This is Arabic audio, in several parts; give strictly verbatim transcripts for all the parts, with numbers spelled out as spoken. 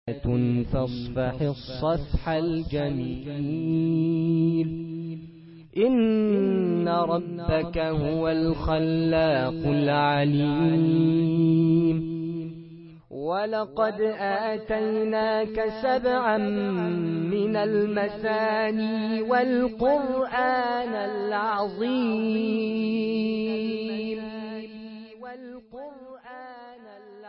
فاصفح الصفح الجميل. إن ربك هو الخلاق العليم. ولقد آتيناك سبعا من المثاني والقرآن العظيم والقرآن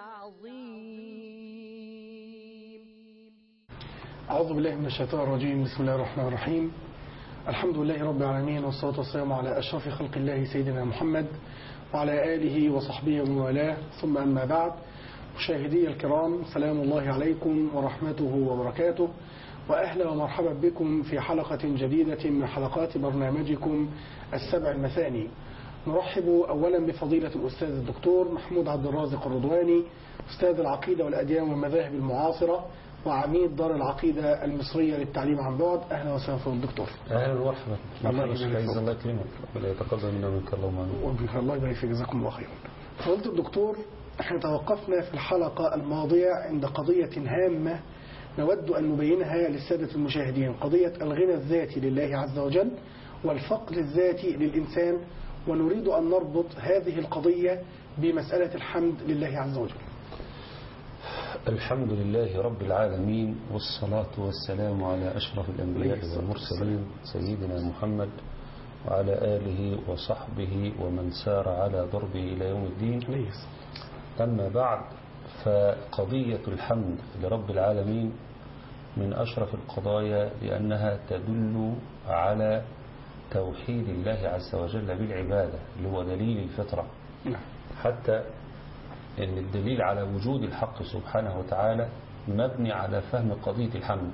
العظيم. أعوذ بالله من الشيطان الرجيم. بسم الله الرحمن الرحيم. الحمد لله رب العالمين، والصلاة والسلام على أشرف خلق الله سيدنا محمد وعلى آله وصحبه ومن والاه، ثم أما بعد. مشاهدي الكرام، سلام الله عليكم ورحمته وبركاته، وأهلا ومرحبا بكم في حلقة جديدة من حلقات برنامجكم السبع المثاني. نرحب أولا بفضيلة الأستاذ الدكتور محمود عبد الرازق الرضواني، أستاذ العقيدة والأديان والمذاهب المعاصرة وعميد دار العقيدة المصرية للتعليم عن بعد. أهلا وسهلا في الدكتور. أهلا ومرحبا. الله يسعدك، الله يكرمك، ولا يتقبل منا ومنك اللهم آمين. وبك الله يبارك فيك، جزاكم الله خيرا. فضيلة الدكتور، احنا توقفنا في الحلقة الماضية عند قضية هامة نود أن نبينها للسادة المشاهدين، قضية الغنى الذاتي لله عز وجل والفقر الذاتي للإنسان، ونريد أن نربط هذه القضية بمسألة الحمد لله عز وجل. الحمد لله رب العالمين، والصلاة والسلام على أشرف الأنبياء والمرسلين سيدنا محمد وعلى آله وصحبه ومن سار على ضربه إلى يوم الدين. أما بعد، فقضية الحمد لرب العالمين من أشرف القضايا، لأنها تدل على توحيد الله عز وجل بالعبادة، اللي هو دليل الفطرة. حتى أن الدليل على وجود الحق سبحانه وتعالى مبني على فهم قضية الحمد.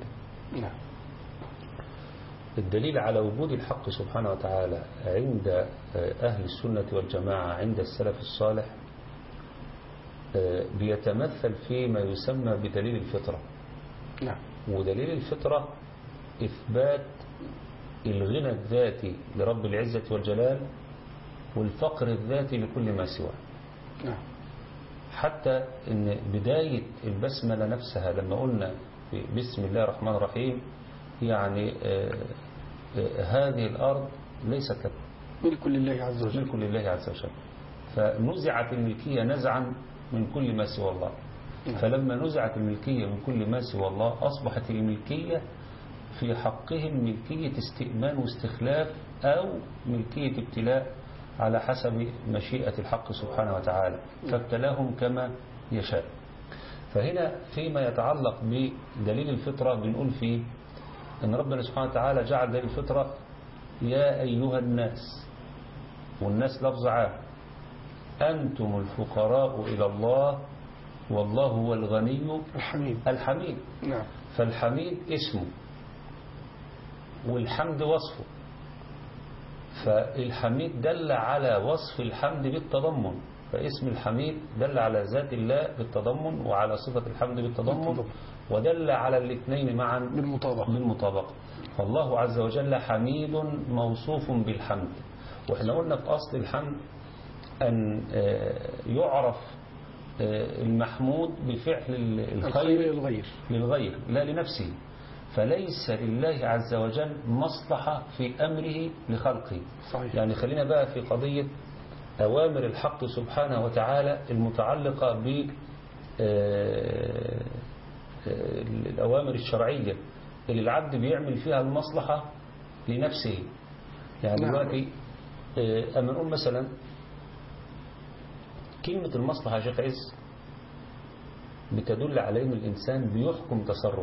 الدليل على وجود الحق سبحانه وتعالى عند أهل السنة والجماعة، عند السلف الصالح، بيتمثل فيما يسمى بدليل الفطرة. ودليل الفطرة إثبات الغنى الذاتي لرب العزة والجلال والفقر الذاتي لكل ما سواه. حتى ان بداية البسملة نفسها لما قلنا بسم الله الرحمن الرحيم، يعني آآ آآ هذه الأرض ليست لك، ملك لله عز وجل، ملك لله عز وجل. فنزعت الملكية نزعا من كل ما سوى الله. فلما نزعت الملكية من كل ما سوى الله، أصبحت الملكية في حقهم ملكية استئمان واستخلاف أو ملكية ابتلاء على حسب مشيئة الحق سبحانه وتعالى، فابتلاهم كما يشاء. فهنا فيما يتعلق بدليل الفطرة بنقول فيه أن ربنا سبحانه وتعالى جعل دليل الفطرة يا أيها الناس، والناس لفظ عام، أنتم الفقراء إلى الله والله هو الغني الحميد. الحميد. نعم. فالحميد اسمه والحمد وصفه. فالحميد دل على وصف الحمد بالتضمن، فاسم الحميد دل على ذات الله بالتضمن وعلى صفة الحمد بالتضمن، ودل على الاثنين معا بالمطابقة. بالمطابقة. فالله عز وجل حميد موصوف بالحمد. وإحنا قلنا في أصل الحمد أن يعرف المحمود بفعل الخير للغير للغير لا لنفسه. فليس لله عز وجل مصلحة في أمره لخلقه. صحيح. يعني خلينا بقى في قضية أوامر الحق سبحانه وتعالى المتعلقة بالأوامر الشرعية اللي العبد بيعمل فيها المصلحة لنفسه. يعني نعم. دلوقتي أما نقول مثلا كلمة المصلحة يا شيخ عز بتدل على أن الإنسان بيحكم تصرف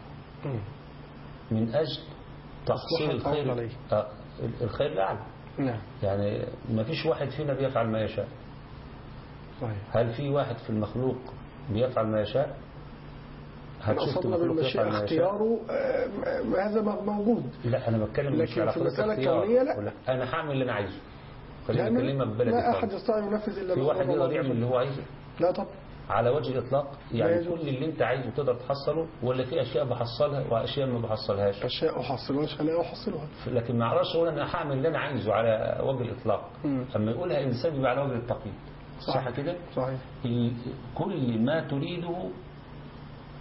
من أجل تحصيل الخير، آه الخير الأعلى. نعم. يعني ما فيش واحد فينا بيفعل ما يشاء. صحيح. هل في واحد في المخلوق بيفعل ما يشاء؟ هل شفت المخلوق يفعل ما يشاء؟ اختياره هذا موجود. لا، أنا بتكلم مش على قضية اختيار. لا، أنا هعمل اللي أنا عايزه. خلينا نكلمها ببلدي. لا أحد يستطيع ينفذ إلا في واحد يقدر يعمل اللي هو عايزه؟ لا طبعا، على وجه الإطلاق. يعني كل اللي انت عايزه تقدر تحصله، ولا في أشياء بحصلها وأشياء ما بحصلهاش؟ أشياء أحصلها أنا أحصلها. لكن ما أعرفش أقول أنا هعمل اللي أنا عايزه على وجه الإطلاق. أما يقولها إنسان يبقى على وجه التقييد. صح كده؟ صحيح. كل ما تريده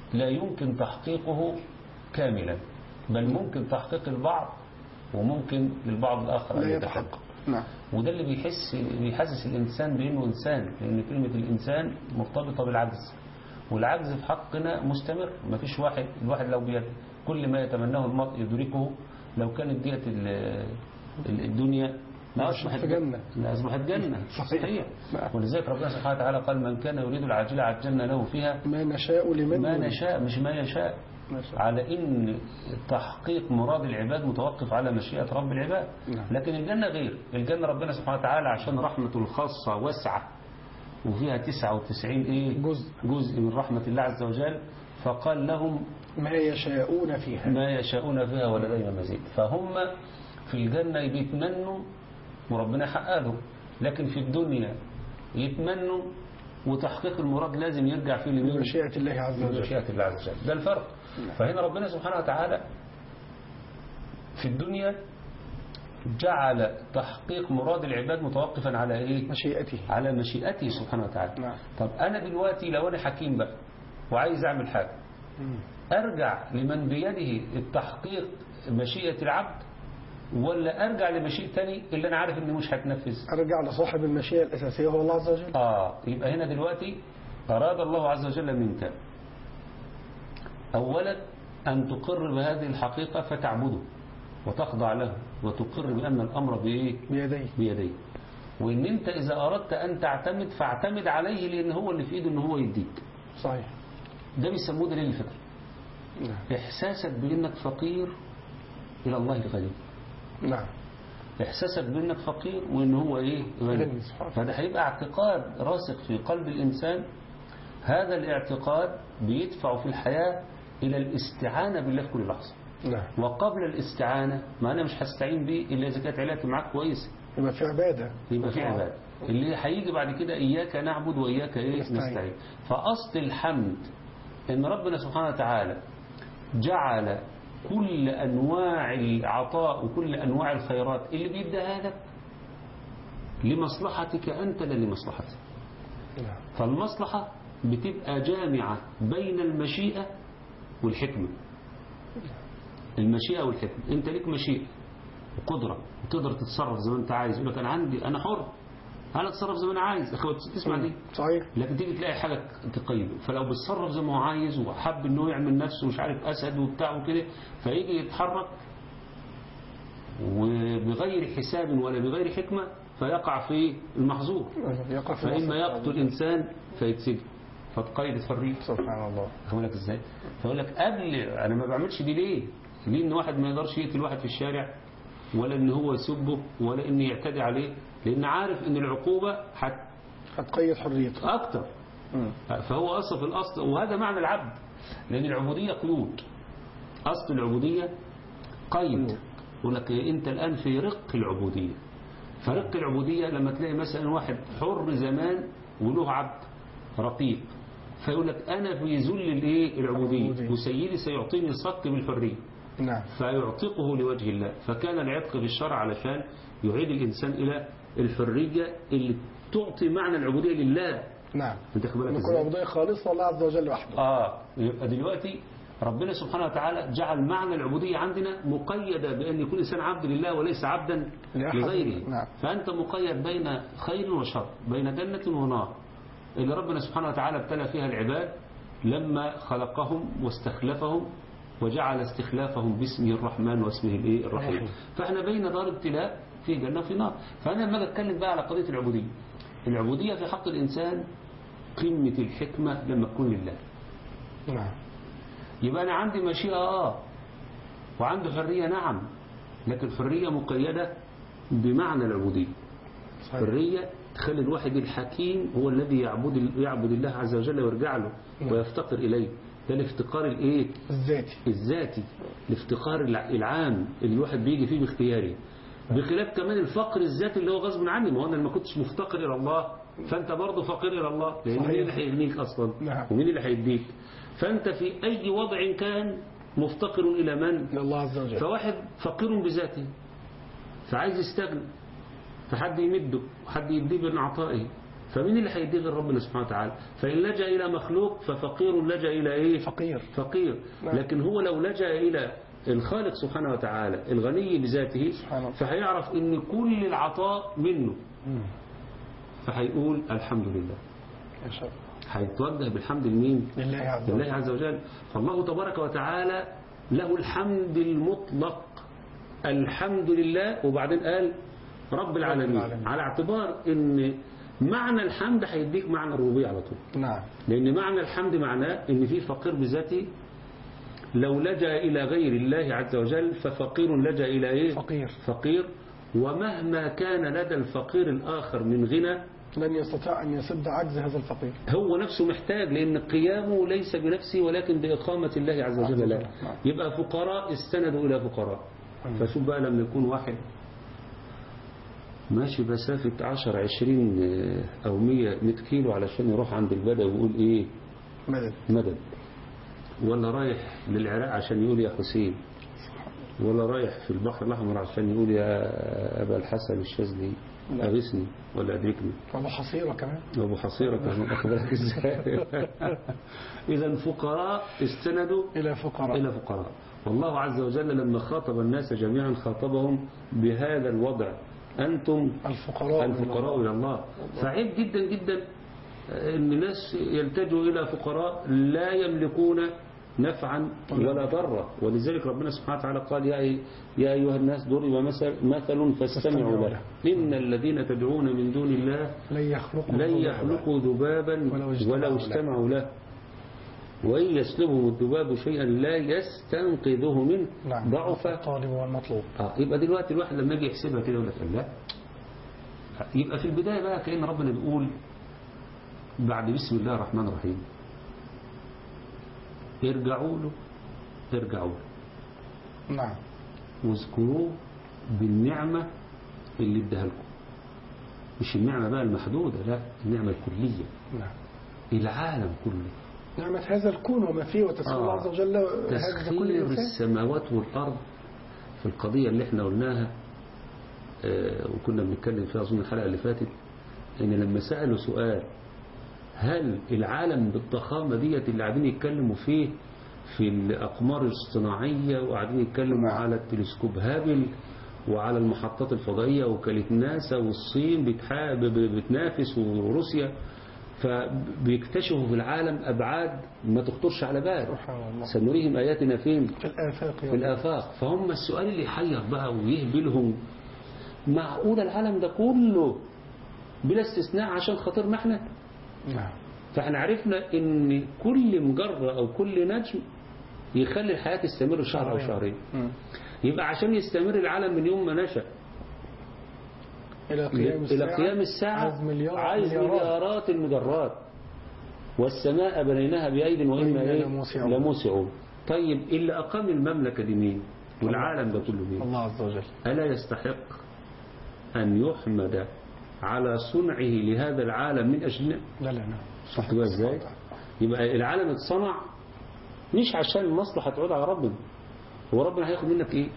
لا يمكن تحقيقه كاملا، بل ممكن تحقيق البعض وممكن للبعض الآخر لا يتحقق. نعم. وده اللي بيحس بيحسس الإنسان بأنه إنسان، لأن كلمة الإنسان مرتبطة بالعجز، والعجز في حقنا مستمر. ما فيش واحد، الواحد لو بيد كل ما يتمناه المرء يدركه، لو كانت ديت الدنيا ما أصبحت جنة، لا أصبحت جنة صحيح. ولذلك ربنا سبحانه وتعالى قال من كان يريد العاجلة عجلنا له فيها ما نشاء لمن ما يريد. نشاء، مش ما يشاء، على إن تحقيق مراد العباد متوقف على مشيئة رب العباد. لكن الجنة غير. الجنة ربنا سبحانه وتعالى عشان رحمته الخاصة واسعة وفيها تسعة وتسعين إيه جزء. جزء من رحمة الله عز وجل، فقال لهم ما يشاءون فيها ما يشاءون فيها ولدينا مزيد. فهم في الجنة بيتمنوا وربنا حقق له، لكن في الدنيا يتمنوا وتحقيق المراد لازم يرجع فيه لمشيئة الله عز وجل. مشيئة الله عز وجل، ده الفرق. فهنا ربنا سبحانه وتعالى في الدنيا جعل تحقيق مراد العباد متوقفا على ايه؟ مشيئته، على مشيئته سبحانه وتعالى. نعم. طب انا دلوقتي لو انا حكيم بقى وعايز اعمل حاجة، ارجع لمن بيده التحقيق مشيئة العبد، ولا ارجع لمشيئة تاني اللي انا عارف انه مش هتنفذ؟ ارجع لصاحب المشيئة الاساسية هو الله عز وجل. اه يبقى هنا دلوقتي اراد الله عز وجل منك اولا ان تقر بهذه الحقيقة فتعبده وتخضع له وتقر بأن الأمر بإيه؟ بيديه بيديه. وإن أنت إذا أردت أن تعتمد فاعتمد عليه، لأن هو اللي في إيده إن هو يديك. صحيح. ده بيسموه دليل الفطر. نعم. إحساسك بأنك فقير إلى الله الغني. نعم. إحساسك بأنك فقير وإن هو إيه؟ غني. فده هيبقى اعتقاد راسخ في قلب الإنسان. هذا الاعتقاد بيدفع في الحياة إلى الاستعانة بالله في كل لحظة. نعم. وقبل الاستعانة، ما أنا مش هستعين بيه إلا إذا كانت علاقتي معاك كويسة، يبقى في عبادة، يبقى في عبادة. اللي هيجي بعد كده إياك نعبد وإياك إيه نستعين. فأصل الحمد إن ربنا سبحانه وتعالى جعل كل أنواع العطاء وكل أنواع الخيرات اللي بيديها لك لمصلحتك أنت لا لمصلحتك. نعم. فالمصلحة بتبقى جامعة بين المشيئة والحكمة. المشيئة والحكمة، انت ليك مشيئة وقدرة وتقدر تتصرف زي ما انت عايز. يقول لك انا عندي انا حر، انا اتصرف زي ما انا عايز. اخوات تسمع دي صحيح. لكن تيجي تلاقي حاجة تقيده، فلو بيتصرف زي ما هو عايز وحب انه يعمل نفسه مش عارف اسد وبتاع وكده، فيجي يتحرك وبغير حساب ولا بغير حكمة فيقع في المحظور. يقع في فإما يقتل انسان فيتسجن فتقيد حرية. سبحان الله. أقول لك ازاي؟ فأقول لك قبل انا ما بعملش دي ليه؟ ليه ان واحد ما يقدرش يقتل واحد في الشارع، ولا ان هو يسبه، ولا ان يعتدي عليه، لان عارف ان العقوبة حت هتقيد حريته اكتر. فهو اصل في الاصل، وهذا معنى العبد، لان العبودية قيود. اصل العبودية قيد. يقول لك انت الان في رق العبودية. فرق العبودية لما تلاقي مثلا واحد حر زمان وله عبد رقيق، فيقول لك انا في ذل الايه العبودية، وسيدي سيعطيني صك بالحرية. نعم. فيعتقه لوجه الله. فكان العتق في الشرع علشان يعيد الإنسان إلى الحرية اللي تعطي معنى العبودية لله. نعم. انت خبرك نكون عبودية خالصة الله عز وجل وحده. آه يبقى دلوقتي ربنا سبحانه وتعالى جعل معنى العبودية عندنا مقيدة بأن يكون الإنسان عبد لله وليس عبدا لغيره. نعم. فأنت مقيد بين خير وشر، بين جنة ونار، اللي ربنا سبحانه وتعالى ابتلى فيها العباد لما خلقهم واستخلفهم وجعل استخلافهم باسمه الرحمن واسمه الايه الرحيم. فاحنا بين دار ابتلاء في جنة في نار. فانا لما اجي اتكلم بقى على قضية العبودية، العبودية في حق الانسان قمة الحكمة لما تكون لله. نعم. يبقى انا عندي مشيئة اه وعنده حرية نعم، لكن حرية مقيدة بمعنى العبودية. صحيح. حرية تخلي الواحد الحكيم هو الذي يعبد يعبد الله عز وجل ويرجع له. نعم. ويفتقر اليه. ده الافتقار الايه الذاتي الذاتي الافتقار العام اللي الواحد بيجي فيه باختياره، بخلاف كمان الفقر الذاتي اللي هو غصب عني. ما هو انا ما كنتش مفتقر الى الله، فانت برضه فقير الى الله، لان مين اللي هيغنيك اصلا؟ نعم. ومين اللي هيديك؟ فانت في اي وضع كان مفتقر الى من؟ الى الله عز وجل. فواحد فقير بذاته فعايز يستغني، فحد يمده وحد يديه من عطائه، فمين اللي هيديه غير ربنا سبحانه وتعالى؟ فإن لجأ إلى مخلوق ففقير لجأ إلى إيه؟ فقير. فقير. نعم. لكن هو لو لجأ إلى الخالق سبحانه وتعالى الغني بذاته فهيعرف إن كل العطاء منه، فهيقول الحمد لله. هيتوجه بالحمد لمين؟ لله عز لله عز وجل. فالله تبارك وتعالى له الحمد المطلق، الحمد لله، وبعدين قال رب العالمين، على اعتبار ان معنى الحمد هيديك معنى الربوبية على طول. نعم. لان معنى الحمد معناه ان في فقير بذاته لو لجأ الى غير الله عز وجل ففقير لجأ الى ايه؟ فقير. فقير. ومهما كان لدى الفقير الاخر من غنى لن يستطيع أن يسد عجز هذا الفقير. هو نفسه محتاج، لأن قيامه ليس بنفسه ولكن بإقامة الله عز وجل له. يبقى فقراء استندوا إلى فقراء. فشوف بقى لما يكون واحد ماشي مسافة عشر عشرين أو مية مئة كيلو علشان يروح عند البدوي ويقول إيه؟ مدد. مدد. ولا رايح للعراق عشان يقول يا حسين، ولا رايح في البحر الأحمر عشان يقول يا أبا الحسن الشاذلي أغثني ولا أدركني. أبو حصيرة كمان. أبو حصيرة كمان. أخبرك إزاي؟ إذا فقراء استندوا إلى فقراء. إلى فقراء. والله عز وجل لما خاطب الناس جميعا خاطبهم بهذا الوضع، أنتم الفقراء الفقراء إلى الله. فعيب جدا جدا أن الناس يلتجوا إلى فقراء لا يملكون نفعا ولا ضرا. ولذلك ربنا سبحانه وتعالى قال يا يا أيها الناس ضرب مثل مثل فاستمعوا له إن الذين تدعون من دون الله لن يخلقوا لن يخلقوا ذبابا ولو اجتمعوا له وإن يسلبهم الذباب شيئا لا يستنقذه منه ضعف الطالب والمطلوب. آه يبقى دلوقتي الواحد لما يجي يحسبها كده يقول لك لا، يبقى في البداية بقى كأن ربنا بيقول بعد بسم الله الرحمن الرحيم ارجعوا له ارجعوا له نعم واذكروه بالنعمة اللي اداها لكم، مش النعمة بقى المحدودة، لا النعمة الكلية. نعم. العالم كله، نعمة هذا الكون وما فيه وتسخير الله عز وجل تسخير السماوات والأرض. في القضية اللي احنا قلناها اه وكنا بنتكلم فيها أظن الحلقة اللي فاتت، ان لما سألوا سؤال هل العالم بالضخامة ديت اللي قاعدين يتكلموا فيه في الأقمار الاصطناعية وقاعدين يتكلموا على التلسكوب هابل وعلى المحطات الفضائية وكالة ناسا والصين بتنافس وروسيا، فبيكتشفوا في العالم أبعاد ما تخطرش على بال. سنريهم آياتنا فين؟ في الآفاق. في الآفاق. فهم السؤال اللي يحير بقى ويهبلهم، معقول العالم ده كله بلا استثناء عشان خاطر ما احنا؟ نعم. فاحنا عرفنا ان كل مجرة او كل نجم يخلي الحياة تستمر شهر او شهرين. يبقى عشان يستمر العالم من يوم ما نشأ الى قيام الساعة, إلى قيام الساعة عايز, مليار عايز مليارات المجرات. والسماء بنيناها بأيد وإنا إيه لموسعون. طيب اللي أقام المملكة دي مين؟ والعالم ده كله مين؟ الله عز وجل. ألا يستحق أن يحمد على صنعه لهذا العالم من أجلنا؟ لا لا لا. صح بقى ازاي؟ يبقى العالم اتصنع مش عشان المصلحة تعود على ربنا. هو ربنا هياخد منك ايه؟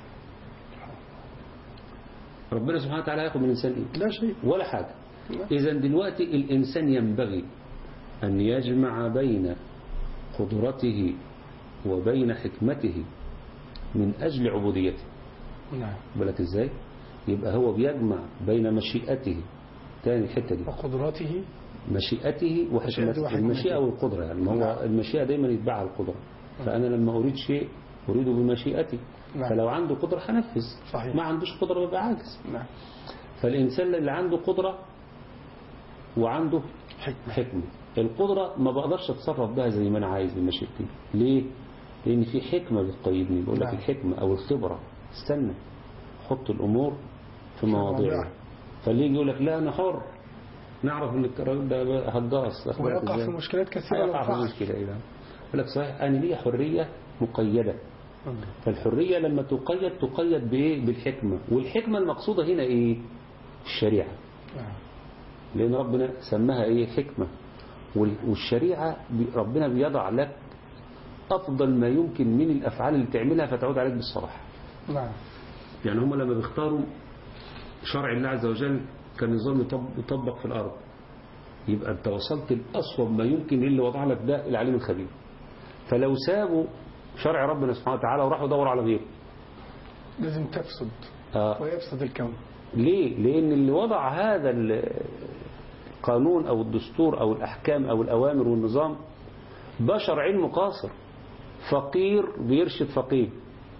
ربنا سبحانه وتعالى هياخد من الإنسان ايه؟ لا شيء ولا حاجة. إذا دلوقتي الإنسان ينبغي أن يجمع بين قدرته وبين حكمته من أجل عبوديته. نعم. بالك ازاي؟ يبقى هو بيجمع بين مشيئته، تاني الحتة دي، وقدراته، مشيئته وحكمته. المشيئة والقدرة يعني ما هو المشيئة دايما يتبعها القدرة. فأنا لما أريد شيء أريده بمشيئتي. نعم. فلو عنده قدرة هنفذ. صحيح. ما عندوش قدرة بيبقى عاجز. نعم. فالإنسان اللي عنده قدرة وعنده حكمة, حكمة. القدرة ما بقدرش أتصرف بها زي ما أنا عايز بمشيئتي. ليه؟ لأن في حكمة بتقيدني. بقول لك الحكمة أو الخبرة استنى حط الأمور في مواضيعها. فاللي يجي يقول لك لا أنا حر، نعرف ان الراجل ده هجاص ويقع في مشكلات كثيرة. يقع في مشكلة إيه؟ يقول لك صحيح أنا لي حرية مقيدة. فالحرية لما تقيد تقيد بإيه؟ بالحكمة. والحكمة المقصودة هنا إيه؟ الشريعة. لأن ربنا سماها إيه؟ حكمة. والشريعة ربنا بيضع لك أفضل ما يمكن من الأفعال اللي تعملها فتعود عليك بالصلاح. نعم. يعني هم لما بيختاروا شرع الله عز وجل كان نظام يطبق في الأرض، يبقى انت وصلت الأصوب ما يمكن اللي وضع لك ده العليم الخبير. فلو سابوا شرع ربنا سبحانه وتعالى وراحوا يدوروا على غيره لازم تفسد آه. ويفسد الكون. ليه؟ لأن اللي وضع هذا القانون أو الدستور أو الأحكام أو الأوامر والنظام بشر علمه قاصر، فقير بيرشد فقير،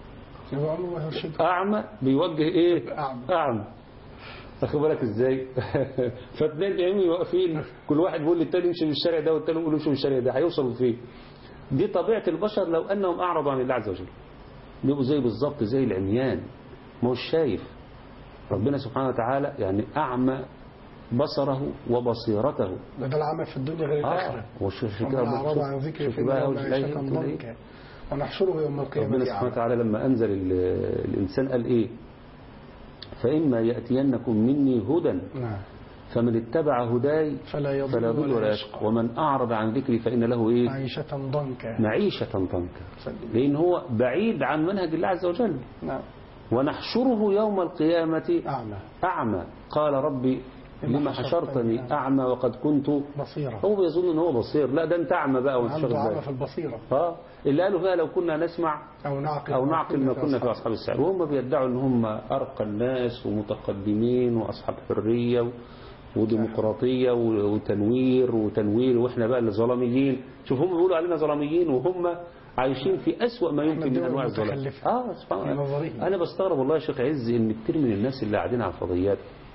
أعمى بيوجه إيه؟ أعمى, أعمى. أخذ بالك إزاي؟ فاتنين قايمين واقفين كل واحد بيقول للتاني يمشي من الشارع ده والتاني يقول يمشي من الشارع ده، هيوصلوا فين؟ دي طبيعة البشر لو أنهم أعرضوا عن الله عز وجل، بيبقوا زي بالظبط زي العميان، ما هو شايف. ربنا سبحانه وتعالى يعني أعمى بصره وبصيرته. ده العمى في الدنيا غير الآخرة. آه. وشوف كده أعرض عن ذكر في الله معيشة ضنكا ونحشره يوم القيامة. ربنا سبحانه وتعالى لما أنزل الإنسان قال إيه؟ فإما يأتينكم مني هدى فمن اتبع هداي فلا يضل ولا يشقى ومن أعرض عن ذكري فإن له إيه؟ معيشة ضنكا. معيشة ضنكا، لأن هو بعيد عن منهج الله عز وجل. نعم. ونحشره يوم القيامة أعمى. أعمى قال ربي لما حشرتني أعمى وقد كنت بصيرا. هو بيظن أنه هو بصير، لا ده أنت أعمى بقى وانت شغل أعمى في البصيرة. اه اللي قالوا فيها لو كنا نسمع أو نعقل أو نعقل ما كنا في أصحاب السعير، وهم بيدعوا أن هم أرقى الناس ومتقدمين وأصحاب حرية وديمقراطية وتنوير وتنوير، وإحنا بقى اللي ظلاميين. شوف هم بيقولوا علينا ظلاميين وهم عايشين في أسوأ ما يمكن من أنواع الظلام. اه سبحان الله. أنا بستغرب والله يا شيخ عز إن كتير من الناس اللي قاعدين على الفضائيات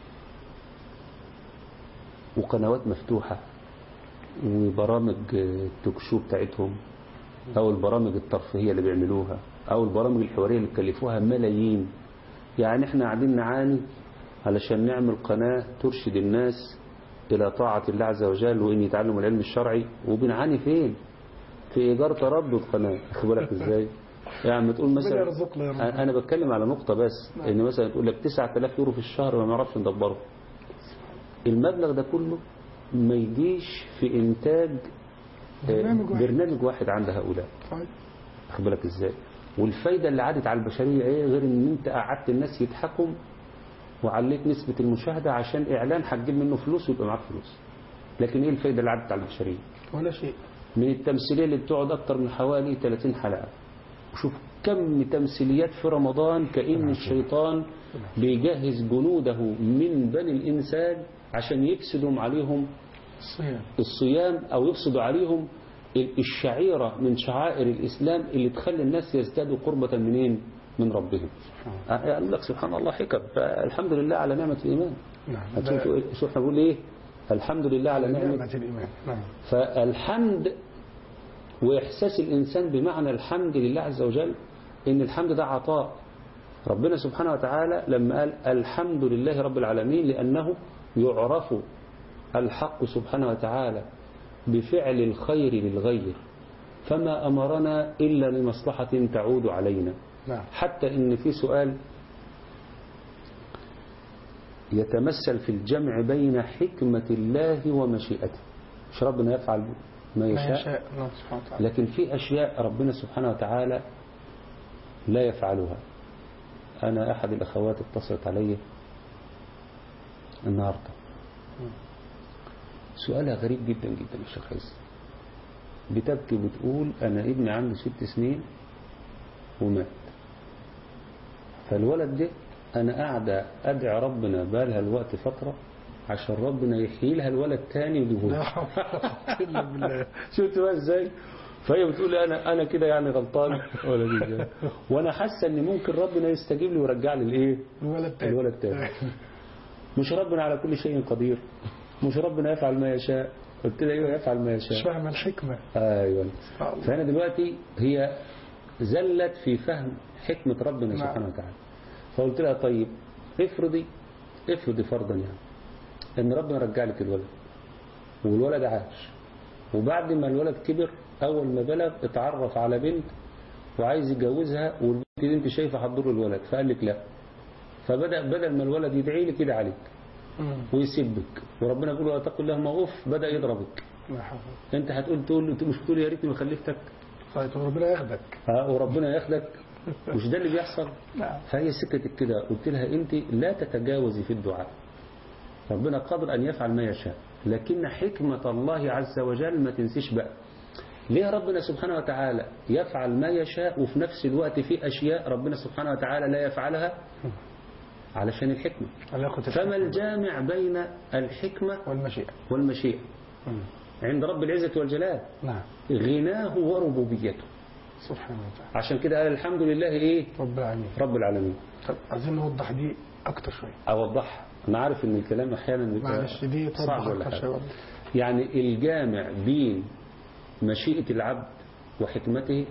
وقنوات مفتوحة وبرامج التوكشو بتاعتهم أو البرامج الترفيهية اللي بيعملوها أو البرامج الحوارية اللي بيكلفوها ملايين، يعني إحنا قاعدين نعاني علشان نعمل قناة ترشد الناس إلى طاعة الله عز وجل وإن يتعلموا العلم الشرعي، وبنعاني فين؟ في إيجار تردد قناة. أخذ بالك إزاي؟ يعني تقول مثلا أنا بتكلم على نقطة بس، إن مثلا تقول لك تسعة آلاف يورو في الشهر ما نعرفش ندبره. المبلغ ده كله ما يجيش في إنتاج برنامج واحد, برنامج واحد عند هؤلاء. أخذ بالك إزاي؟ والفايدة اللي عادت على البشرية إيه غير إن أنت قعدت الناس يضحكوا وعليت نسبة المشاهدة عشان إعلان هتجيب منه فلوس ويبقى معاك فلوس. لكن إيه الفايدة اللي عادت على البشرية؟ ولا شيء. من التمثيلية اللي بتقعد أكتر من حوالي ثلاثين حلقة، وشوف كم تمثيليات في رمضان كأن الشيطان بيجهز جنوده من بني الإنسان عشان يفسدهم عليهم الصيام, الصيام أو يفسدوا عليهم الشعيرة من شعائر الإسلام اللي تخلي الناس يزدادوا قربة منين؟ من ربهم. أقول لك سبحان الله حكم. فالحمد لله على نعمة الإيمان. نعم. شو احنا بنقول إيه؟ الحمد لله على نعمة, نعمة الإيمان. نعم. فالحمد وإحساس الإنسان بمعنى الحمد لله عز وجل إن الحمد ده عطاء ربنا سبحانه وتعالى لما قال الحمد لله رب العالمين، لأنه يعرف الحق سبحانه وتعالى بفعل الخير للغير، فما أمرنا إلا لمصلحة تعود علينا. نعم. حتى إن في سؤال يتمثل في الجمع بين حكمة الله ومشيئته. مش ربنا يفعل ما يشاء، لكن في أشياء ربنا سبحانه وتعالى لا يفعلها. أنا أحد الأخوات اتصلت علي النهاردة سؤالها غريب جدا جدا يا شيخ عز، بتبكي بتقول أنا ابني عنده ست سنين ومات، فالولد ده أنا قاعدة أدعي ربنا بالها الوقت فترة عشان ربنا يحيي لها الولد تاني ويجيبه. شفت بقى ازاي؟ فهي بتقول أنا أنا كده يعني غلطان ولا دي، وأنا حاسة إن ممكن ربنا يستجيب لي ويرجع لي الإيه؟ الولد تاني. الولد تاني. مش ربنا على كل شيء قدير؟ مش ربنا يفعل ما يشاء؟ قلت لها ايوه يفعل ما يشاء. مش فاهم الحكمة. ايوه. فانا دلوقتي هي زلت في فهم حكمة ربنا سبحانه وتعالى. فقلت لها طيب افرضي افرضي فرضا يعني ان ربنا رجع لك الولد والولد عاش، وبعد ما الولد كبر اول ما بلغ اتعرف على بنت وعايز يتجوزها، والبنت دي انت شايفه هتضر الولد، فقال لك لا، فبدأ بدل ما الولد يدعي لك كده عليك ويسبك، وربنا يقول له تقول لهم اوف، بدأ يضربك. انت هتقول تقول له مش تقول يا ريتني ما خلفتك؟ طيب وربنا ياخدك. اه وربنا ياخدك، مش ده اللي بيحصل؟ فهي سكتت كده. قلت لها انت لا تتجاوزي في الدعاء، ربنا قادر ان يفعل ما يشاء، لكن حكمة الله عز وجل ما تنسيش بقى. ليه ربنا سبحانه وتعالى يفعل ما يشاء وفي نفس الوقت في أشياء ربنا سبحانه وتعالى لا يفعلها؟ علشان الحكمة. فما الجامع بين الحكمة والمشيئة والمشيئة عند رب العزة والجلال؟ نعم. غناه وربوبيته سبحانه وتعالى. عشان كده قال الحمد لله إيه؟ رب العالمين. رب العالمين. طب عايزين نوضح دي أكتر شوية. أوضحها. أنا عارف إن الكلام أحيانا بيبقى صعب ولا حاجة. يعني الجامع بين مشيئة العبد وحكمته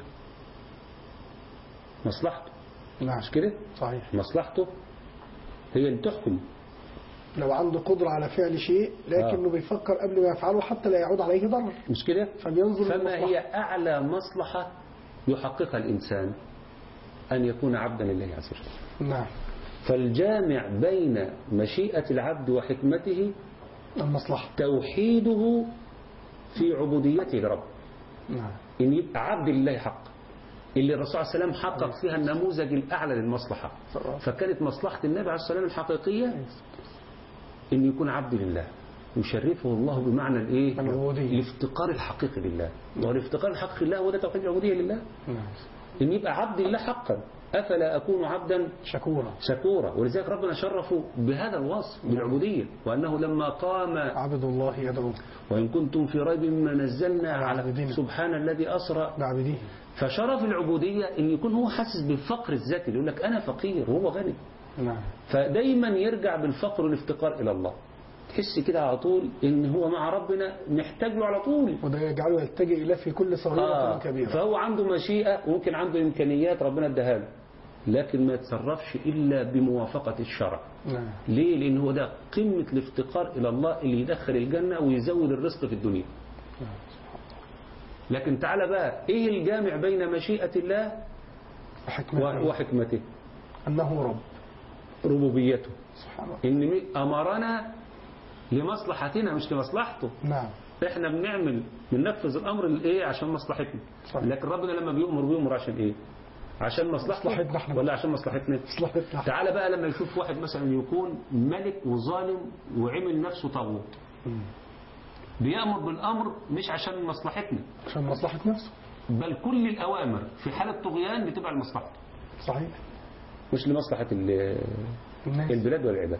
مصلحته. نعم. مش كده؟ صحيح. مصلحته هي اللي تحكم. لو عنده قدرة على فعل شيء لكنه آه. بيفكر قبل ما يفعله حتى لا يعود عليه ضرر. مش كده؟ فبينظر فما للمصلحة. هي أعلى مصلحة يحققها الإنسان؟ أن يكون عبدا لله عز وجل. نعم. فالجامع بين مشيئة العبد وحكمته المصلحة توحيده في عبوديته لرب. نعم. إن يبقى عبد لله حق اللي الرسول عليه السلام حقق فيها النموذج الأعلى للمصلحة. فكانت مصلحة النبي عليه السلام الحقيقية إن يكون عبد لله يشرفه الله بمعنى الإيه؟ الافتقار الحقيقي لله. والافتقار الحقيقي لله هو ده توحيد العبودية لله. نعم. إن يبقى عبد لله حقا. أفلا أكون عبدا شكورا شكورا. ولذلك ربنا شرفه بهذا الوصف بالعبودية وأنه لما قام عبد الله يدعوه وإن كنتم في ريب مما نزلنا على سبحان الذي أسرى بعبده. فشرف العبودية إن يكون هو حاسس بالفقر الذاتي يقول لك أنا فقير وهو غني. نعم. فدايما يرجع بالفقر والافتقار إلى الله. تحس كده على طول إن هو مع ربنا محتاج له على طول. وده يجعله يلتجئ إليه في كل صغيرة آه. كبيرة. فهو عنده مشيئة وممكن عنده إمكانيات ربنا اداها له لكن ما يتصرفش إلا بموافقة الشرع. نعم. ليه؟ لأن هو ده قمة الافتقار إلى الله اللي يدخل الجنة ويزود الرزق في الدنيا. نعم. لكن تعالى بقى إيه الجامع بين مشيئة الله وحكمته, وحكمته؟ أنه رب ربوبيته. سبحانه. إن أمرنا لمصلحتنا مش لمصلحته. نعم. إحنا بنعمل بننفذ الأمر الإيه عشان مصلحتنا. صحيح. لكن ربنا لما بيؤمر بيؤمر عشان إيه؟ عشان مصلحتنا ولا عشان مصلحتنا؟ مصلحتنا. تعالى بقى لما يشوف واحد مثلا يكون ملك وظالم وعمل نفسه طاغوت بيأمر بالأمر مش عشان مصلحتنا عشان مصلحة نفسه بل كل الأوامر في حالة طغيان بتبقى لمصلحته. صحيح. مش لمصلحة البلاد والعباد.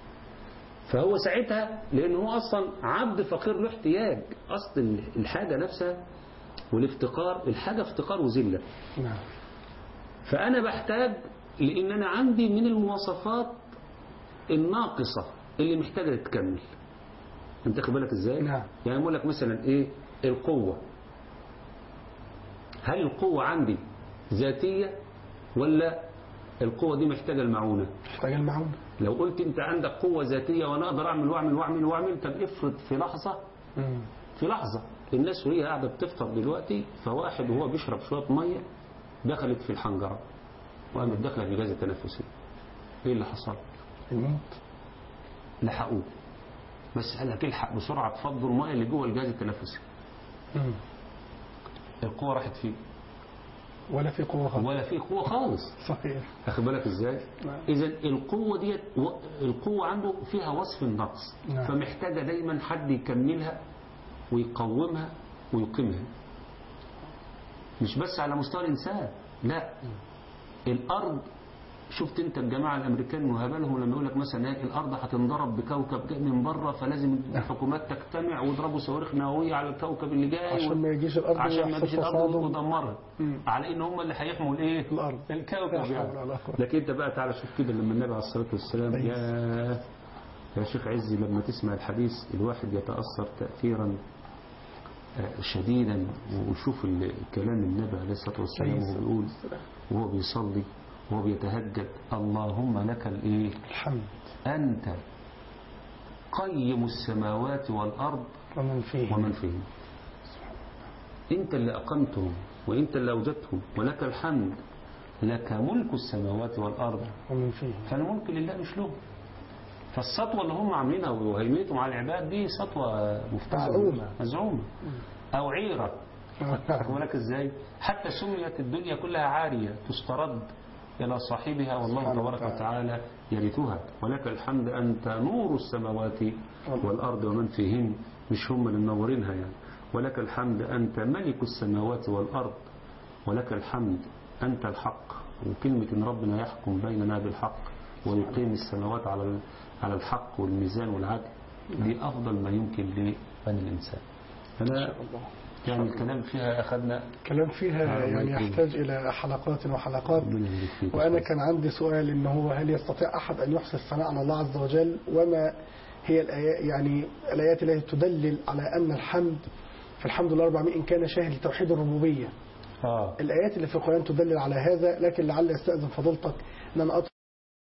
فهو ساعتها لأنه هو أصلا عبد فقير له احتياج. أصل الحاجة نفسها والافتقار الحاجة افتقار وذلة. نعم. فأنا بحتاج لأن أنا عندي من المواصفات الناقصة اللي محتاجة تتكمل. أنت خد بالك إزاي؟ نعم. يعني أقول لك مثلا إيه القوة. هل القوة عندي ذاتية ولا القوة دي محتاجة المعونة؟ محتاجة المعونة. لو قلت أنت عندك قوة ذاتية وأنا أقدر أعمل وأعمل وأعمل وأعمل طب افرض في لحظة مم. في لحظة الناس وهي قاعدة بتفطر دلوقتي فواحد وهو بيشرب شوية مية دخلت في الحنجرة وقامت دخلت في الجهاز التنفسي. ايه اللي حصل؟ الموت. لحقوه بس قال لك الحق بسرعة تفضوا المية اللي جوه الجهاز التنفسي. مم. القوة راحت فيه ولا في قوة خالص ولا في قوة خالص. صحيح. أخذ بالك ازاي؟ إذا القوة دي القوة عنده فيها وصف النقص. نعم. فمحتاجة دايما حد يكملها ويقومها ويقيمها مش بس على مستوى الإنسان لا. الأرض شفت انت الجماعة الأمريكان وهبالهم لما يقول لك مثلا الأرض هتنضرب بكوكب جاي من بره فلازم الحكومات تجتمع ويضربوا صواريخ نووية على الكوكب اللي جاي عشان ما يجيش الأرض عشان ما يجيش الأرض ويدمرها على إن هم اللي هيحموا الايه الأرض الكوكب يعني. لكن انت بقى تعالى شوف كده لما النبي عليه الصلاة والسلام يا يا شيخ عزي لما تسمع الحديث الواحد يتأثر تأثيرا شديدا وشوف كلام النبي عليه الصلاة والسلام وهو بيقول وهو بيصلي وهو بيتهجد اللهم لك الايه الحمد أنت قيم السماوات والأرض ومن فيهم ومن فيهم انت اللي أقمتهم وانت اللي أوجدتهم ولك الحمد لك ملك السماوات والأرض ومن فيهم. فالملك لله مش له. فالسطوة اللي هم عاملينها وهيميتهم على العباد دي سطوة مزعومة مزعومة أو عيرة. ولك ازاي حتى سميت الدنيا كلها عارية تسترد إلى صاحبها والله تبارك وتعالى يرثها. ولك الحمد أنت نور السماوات والأرض ومن فيهن، مش هم اللي منورينها يعني. ولك الحمد أنت ملك السماوات والأرض، ولك الحمد أنت الحق. وكلمة إن ربنا يحكم بيننا بالحق ويقيم السماوات على على الحق والميزان والعدل، دي أفضل ما يمكن لبني الإنسان. أنا يعني الكلام فيها أخذنا كلام فيها يعني يحتاج إلى حلقات وحلقات. وأنا كان عندي سؤال، إن هو هل يستطيع أحد أن يحصي الثناء على الله عز وجل؟ وما هي الآيات، يعني الآيات التي تدلل على أن الحمد في الحمد لله أربعمائة إن كان شاهد لتوحيد الربوبية. آه. الآيات اللي في القرآن تدلل على هذا، لكن لعل يستأذن فضيلتك أن أنا